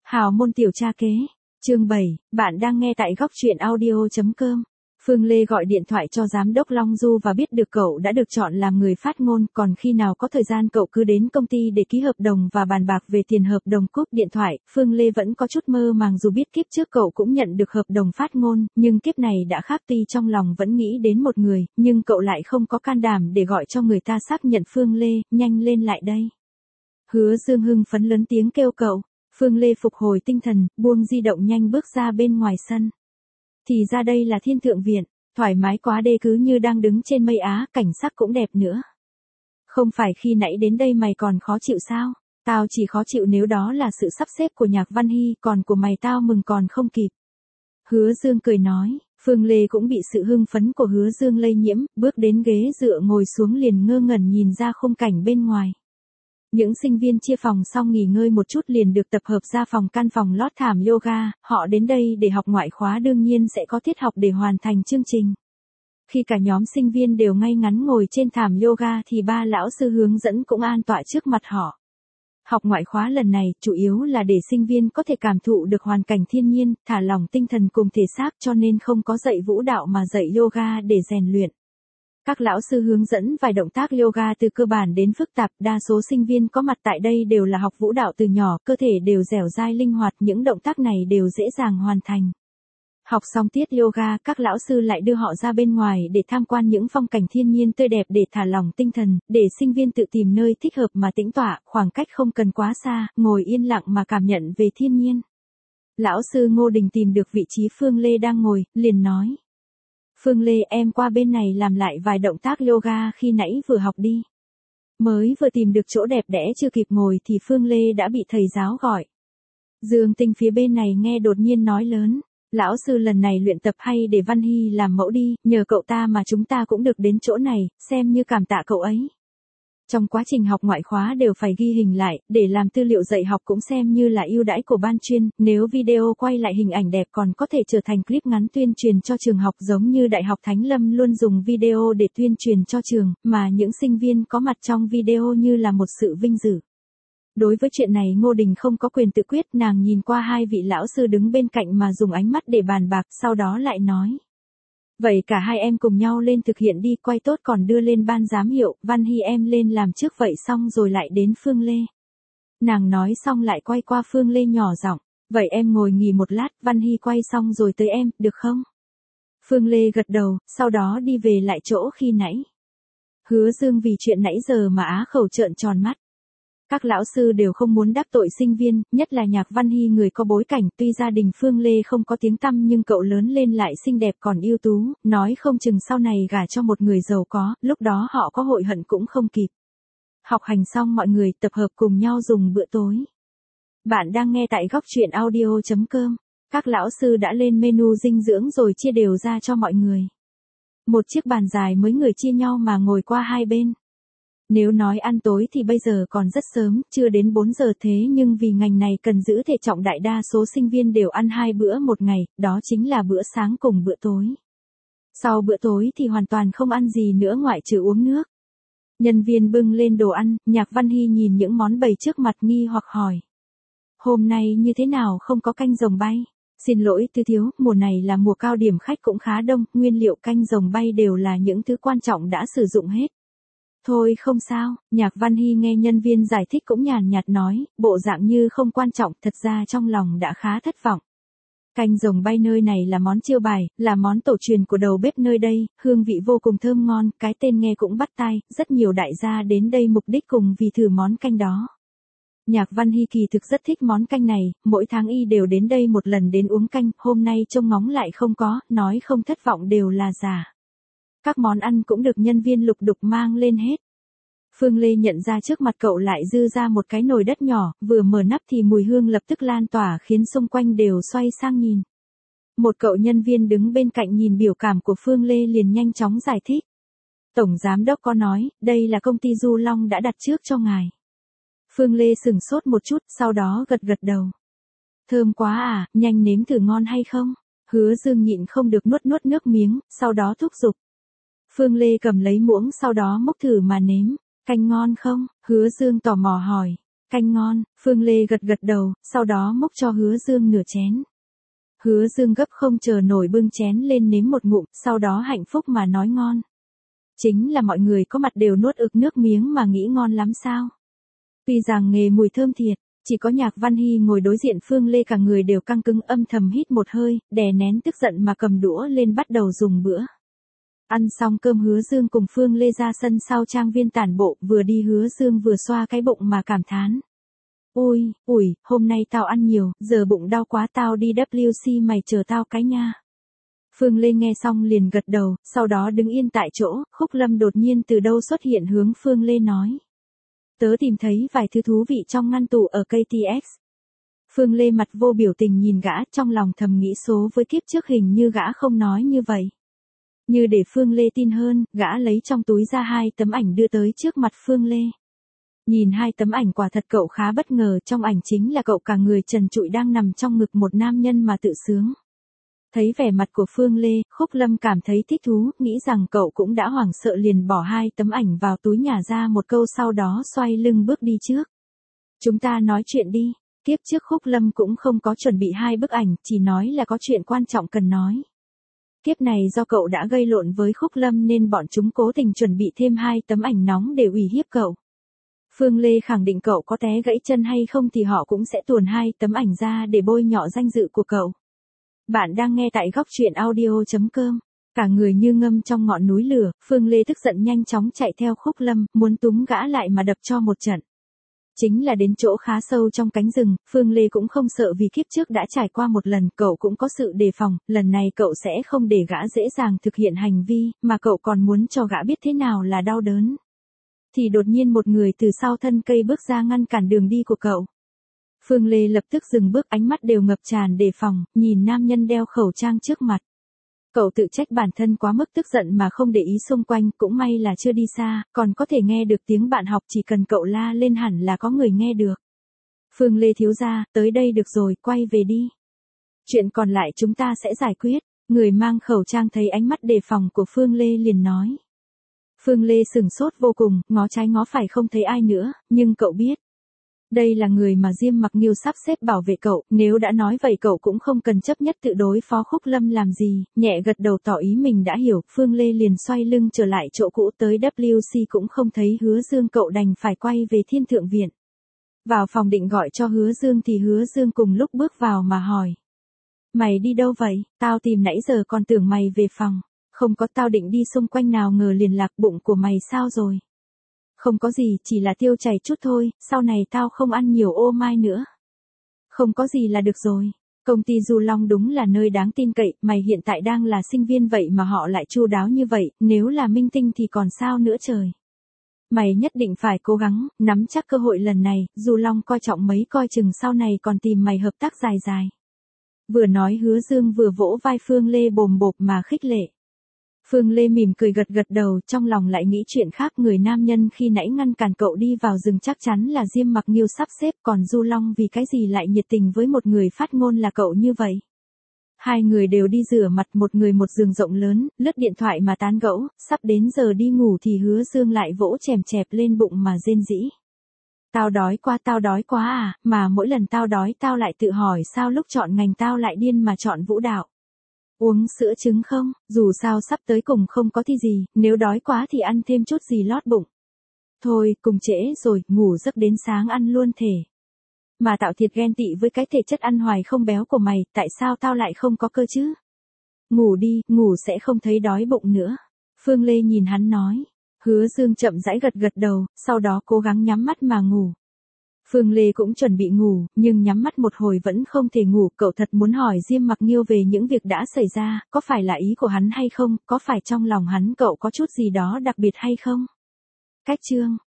Hào môn tiểu cha kế. Chương 7, bạn đang nghe tại góc truyện audio.com. Phương Lê gọi điện thoại cho giám đốc Long Du và biết được cậu đã được chọn làm người phát ngôn, còn khi nào có thời gian cậu cứ đến công ty để ký hợp đồng và bàn bạc về tiền hợp đồng. Cúp điện thoại, Phương Lê vẫn có chút mơ màng dù biết kiếp trước cậu cũng nhận được hợp đồng phát ngôn, nhưng kiếp này đã khác. Tuy trong lòng vẫn nghĩ đến một người, nhưng cậu lại không có can đảm để gọi cho người ta xác nhận. Phương Lê, nhanh lên lại đây. Hứa Dương hưng phấn lớn tiếng kêu cậu. Phương Lê phục hồi tinh thần, buông di động nhanh bước ra bên ngoài sân. Thì ra đây là Thiên Thượng Viện, thoải mái quá đê, cứ như đang đứng trên mây Á, cảnh sắc cũng đẹp nữa. Không phải khi nãy đến đây mày còn khó chịu sao? Tao chỉ khó chịu nếu đó là sự sắp xếp của Nhạc Văn Hy, còn của mày tao mừng còn không kịp. Hứa Dương cười nói. Phương Lê cũng bị sự hưng phấn của Hứa Dương lây nhiễm, bước đến ghế dựa ngồi xuống liền ngơ ngẩn nhìn ra khung cảnh bên ngoài. Những sinh viên chia phòng xong nghỉ ngơi một chút liền được tập hợp ra căn phòng lót thảm yoga, họ đến đây để học ngoại khóa, đương nhiên sẽ có tiết học để hoàn thành chương trình. Khi cả nhóm sinh viên đều ngay ngắn ngồi trên thảm yoga thì ba lão sư hướng dẫn cũng an tọa trước mặt họ. Học ngoại khóa lần này chủ yếu là để sinh viên có thể cảm thụ được hoàn cảnh thiên nhiên, thả lỏng tinh thần cùng thể xác, cho nên không có dạy vũ đạo mà dạy yoga để rèn luyện. Các lão sư hướng dẫn vài động tác yoga từ cơ bản đến phức tạp, đa số sinh viên có mặt tại đây đều là học vũ đạo từ nhỏ, cơ thể đều dẻo dai linh hoạt, những động tác này đều dễ dàng hoàn thành. Học xong tiết yoga, các lão sư lại đưa họ ra bên ngoài để tham quan những phong cảnh thiên nhiên tươi đẹp để thả lỏng tinh thần, để sinh viên tự tìm nơi thích hợp mà tĩnh tọa, khoảng cách không cần quá xa, ngồi yên lặng mà cảm nhận về thiên nhiên. Lão sư Ngô Đình tìm được vị trí Phương Lê đang ngồi, liền nói. Phương Lê, em qua bên này làm lại vài động tác yoga khi nãy vừa học đi. Mới vừa tìm được chỗ đẹp đẽ chưa kịp ngồi thì Phương Lê đã bị thầy giáo gọi. Dương Tinh phía bên này nghe đột nhiên nói lớn. Lão sư lần này luyện tập hay để Văn Hy làm mẫu đi, nhờ cậu ta mà chúng ta cũng được đến chỗ này, xem như cảm tạ cậu ấy. Trong quá trình học ngoại khóa đều phải ghi hình lại, để làm tư liệu dạy học cũng xem như là ưu đãi của ban chuyên, nếu video quay lại hình ảnh đẹp còn có thể trở thành clip ngắn tuyên truyền cho trường học, giống như Đại học Thánh Lâm luôn dùng video để tuyên truyền cho trường, mà những sinh viên có mặt trong video như là một sự vinh dự. Đối với chuyện này Ngô Đình không có quyền tự quyết, nàng nhìn qua hai vị lão sư đứng bên cạnh mà dùng ánh mắt để bàn bạc, sau đó lại nói. Vậy cả hai em cùng nhau lên thực hiện đi, quay tốt còn đưa lên ban giám hiệu, Văn Hy em lên làm trước vậy xong rồi lại đến Phương Lê. Nàng nói xong lại quay qua Phương Lê nhỏ giọng, vậy em ngồi nghỉ một lát, Văn Hy quay xong rồi tới em, được không? Phương Lê gật đầu, sau đó đi về lại chỗ khi nãy. Hứa Dương vì chuyện nãy giờ mà á khẩu trợn tròn mắt. Các lão sư đều không muốn đắc tội sinh viên, nhất là Nhạc Văn Hy người có bối cảnh, tuy gia đình Phương Lê không có tiếng tăm nhưng cậu lớn lên lại xinh đẹp còn ưu tú, nói không chừng sau này gả cho một người giàu có, lúc đó họ có hội hận cũng không kịp. Học hành xong mọi người tập hợp cùng nhau dùng bữa tối. Bạn đang nghe tại góc truyện audio.com. Các lão sư đã lên menu dinh dưỡng rồi chia đều ra cho mọi người. Một chiếc bàn dài mấy người chia nhau mà ngồi qua hai bên. Nếu nói ăn tối thì bây giờ còn rất sớm, chưa đến 4 giờ, thế nhưng vì ngành này cần giữ thể trọng đại đa số sinh viên đều ăn 2 bữa một ngày, đó chính là bữa sáng cùng bữa tối. Sau bữa tối thì hoàn toàn không ăn gì nữa ngoại trừ uống nước. Nhân viên bưng lên đồ ăn, Nhạc Văn Hy nhìn những món bày trước mặt nghi hoặc hỏi. Hôm nay như thế nào không có canh rồng bay? Xin lỗi Tư thiếu, mùa này là mùa cao điểm khách cũng khá đông, nguyên liệu canh rồng bay đều là những thứ quan trọng đã sử dụng hết. Thôi không sao, Nhạc Văn Hy nghe nhân viên giải thích cũng nhàn nhạt nói, bộ dạng như không quan trọng, thật ra trong lòng đã khá thất vọng. Canh rồng bay nơi này là món chiêu bài, là món tổ truyền của đầu bếp nơi đây, hương vị vô cùng thơm ngon, cái tên nghe cũng bắt tai, rất nhiều đại gia đến đây mục đích cùng vì thử món canh đó. Nhạc Văn Hy kỳ thực rất thích món canh này, mỗi tháng y đều đến đây một lần đến uống canh, hôm nay trông ngóng lại không có, nói không thất vọng đều là giả. Các món ăn cũng được nhân viên lục đục mang lên hết. Phương Lê nhận ra trước mặt cậu lại dư ra một cái nồi đất nhỏ, vừa mở nắp thì mùi hương lập tức lan tỏa khiến xung quanh đều xoay sang nhìn. Một cậu nhân viên đứng bên cạnh nhìn biểu cảm của Phương Lê liền nhanh chóng giải thích. Tổng giám đốc có nói, đây là công ty Du Long đã đặt trước cho ngài. Phương Lê sửng sốt một chút, sau đó gật gật đầu. Thơm quá à, nhanh nếm thử ngon hay không? Hứa Dương nhịn không được nuốt nước miếng, sau đó thúc giục. Phương Lê cầm lấy muỗng sau đó múc thử mà nếm. Canh ngon không? Hứa Dương tò mò hỏi. Canh ngon, Phương Lê gật gật đầu, sau đó múc cho Hứa Dương nửa chén. Hứa Dương gấp không chờ nổi bưng chén lên nếm một ngụm, sau đó hạnh phúc mà nói ngon. Chính là mọi người có mặt đều nuốt ực nước miếng mà nghĩ ngon lắm sao. Tuy rằng nghề mùi thơm thiệt, chỉ có Nhạc Văn Hy ngồi đối diện Phương Lê cả người đều căng cứng âm thầm hít một hơi, đè nén tức giận mà cầm đũa lên bắt đầu dùng bữa. Ăn xong cơm Hứa Dương cùng Phương Lê ra sân sau trang viên tản bộ, vừa đi Hứa Dương vừa xoa cái bụng mà cảm thán. Ôi, ủi, hôm nay tao ăn nhiều, giờ bụng đau quá, tao đi WC, mày chờ tao cái nha. Phương Lê nghe xong liền gật đầu, sau đó đứng yên tại chỗ, Khúc Lâm đột nhiên từ đâu xuất hiện hướng Phương Lê nói. Tớ tìm thấy vài thứ thú vị trong ngăn tủ ở KTX. Phương Lê mặt vô biểu tình nhìn gã, trong lòng thầm nghĩ số với kiếp trước hình như gã không nói như vậy. Như để Phương Lê tin hơn, gã lấy trong túi ra 2 tấm ảnh đưa tới trước mặt Phương Lê. Nhìn 2 tấm ảnh quả thật cậu khá bất ngờ, trong ảnh chính là cậu cả người trần trụi đang nằm trong ngực một nam nhân mà tự sướng. Thấy vẻ mặt của Phương Lê, Khúc Lâm cảm thấy thích thú, nghĩ rằng cậu cũng đã hoảng sợ liền bỏ 2 tấm ảnh vào túi nhả ra một câu sau đó xoay lưng bước đi trước. Chúng ta nói chuyện đi, tiếp trước Khúc Lâm cũng không có chuẩn bị 2 bức ảnh, chỉ nói là có chuyện quan trọng cần nói. Kiếp này do cậu đã gây lộn với Khúc Lâm nên bọn chúng cố tình chuẩn bị thêm 2 tấm ảnh nóng để uy hiếp cậu. Phương Lê khẳng định cậu có té gãy chân hay không thì họ cũng sẽ tuồn 2 tấm ảnh ra để bôi nhọ danh dự của cậu. Bạn đang nghe tại góc truyện audio.com. Cả người như ngâm trong ngọn núi lửa, Phương Lê tức giận nhanh chóng chạy theo Khúc Lâm, muốn túm gã lại mà đập cho một trận. Chính là đến chỗ khá sâu trong cánh rừng, Phương Lê cũng không sợ vì kiếp trước đã trải qua một lần, cậu cũng có sự đề phòng, lần này cậu sẽ không để gã dễ dàng thực hiện hành vi, mà cậu còn muốn cho gã biết thế nào là đau đớn. Thì đột nhiên một người từ sau thân cây bước ra ngăn cản đường đi của cậu. Phương Lê lập tức dừng bước, ánh mắt đều ngập tràn đề phòng, nhìn nam nhân đeo khẩu trang trước mặt. Cậu tự trách bản thân quá mức tức giận mà không để ý xung quanh, cũng may là chưa đi xa, còn có thể nghe được tiếng bạn học, chỉ cần cậu la lên hẳn là có người nghe được. Phương Lê thiếu gia, tới đây được rồi, quay về đi. Chuyện còn lại chúng ta sẽ giải quyết. Người mang khẩu trang thấy ánh mắt đề phòng của Phương Lê liền nói. Phương Lê sửng sốt vô cùng, ngó trái ngó phải không thấy ai nữa, nhưng cậu biết. Đây là người mà Diêm Mặc Nghiêu sắp xếp bảo vệ cậu, nếu đã nói vậy cậu cũng không cần chấp nhất tự đối phó Khúc Lâm làm gì, nhẹ gật đầu tỏ ý mình đã hiểu, Phương Lê liền xoay lưng trở lại chỗ cũ, tới WC cũng không thấy Hứa Dương, cậu đành phải quay về Thiên Thượng Viện. Vào phòng định gọi cho Hứa Dương thì Hứa Dương cùng lúc bước vào mà hỏi. Mày đi đâu vậy, tao tìm nãy giờ còn tưởng mày về phòng. Không có, tao định đi xung quanh nào ngờ liền lạc, bụng của mày sao rồi? Không có gì, chỉ là tiêu chảy chút thôi, sau này tao không ăn nhiều ô mai nữa. Không có gì là được rồi. Công ty Du Long đúng là nơi đáng tin cậy, mày hiện tại đang là sinh viên vậy mà họ lại chu đáo như vậy, nếu là minh tinh thì còn sao nữa trời. Mày nhất định phải cố gắng, nắm chắc cơ hội lần này, Du Long coi trọng mấy coi chừng sau này còn tìm mày hợp tác dài dài. Vừa nói Hứa Dương vừa vỗ vai Phương Lê bồm bộp mà khích lệ. Phương Lê mỉm cười gật gật đầu, trong lòng lại nghĩ chuyện khác, người nam nhân khi nãy ngăn cản cậu đi vào rừng chắc chắn là Diêm Mặc Nghiêu sắp xếp, còn Du Long vì cái gì lại nhiệt tình với một người phát ngôn là cậu như vậy. Hai người đều đi rửa mặt, một người một giường rộng lớn, lướt điện thoại mà tán gẫu, sắp đến giờ đi ngủ thì Hứa Dương lại vỗ chèm chẹp lên bụng mà rên rỉ. Tao đói quá à, mà mỗi lần tao đói tao lại tự hỏi sao lúc chọn ngành tao lại điên mà chọn vũ đạo. Uống sữa trứng không, dù sao sắp tới cùng không có thi gì, nếu đói quá thì ăn thêm chút gì lót bụng. Thôi, cùng trễ rồi, ngủ giấc đến sáng ăn luôn thể. Mà tạo thiệt ghen tị với cái thể chất ăn hoài không béo của mày, tại sao tao lại không có cơ chứ? Ngủ đi, ngủ sẽ không thấy đói bụng nữa. Phương Lê nhìn hắn nói. Hứa Dương chậm rãi gật gật đầu, sau đó cố gắng nhắm mắt mà ngủ. Phương Lê cũng chuẩn bị ngủ, nhưng nhắm mắt một hồi vẫn không thể ngủ, cậu thật muốn hỏi Diêm Mặc Nghiêu về những việc đã xảy ra, có phải là ý của hắn hay không, có phải trong lòng hắn cậu có chút gì đó đặc biệt hay không? Cách chương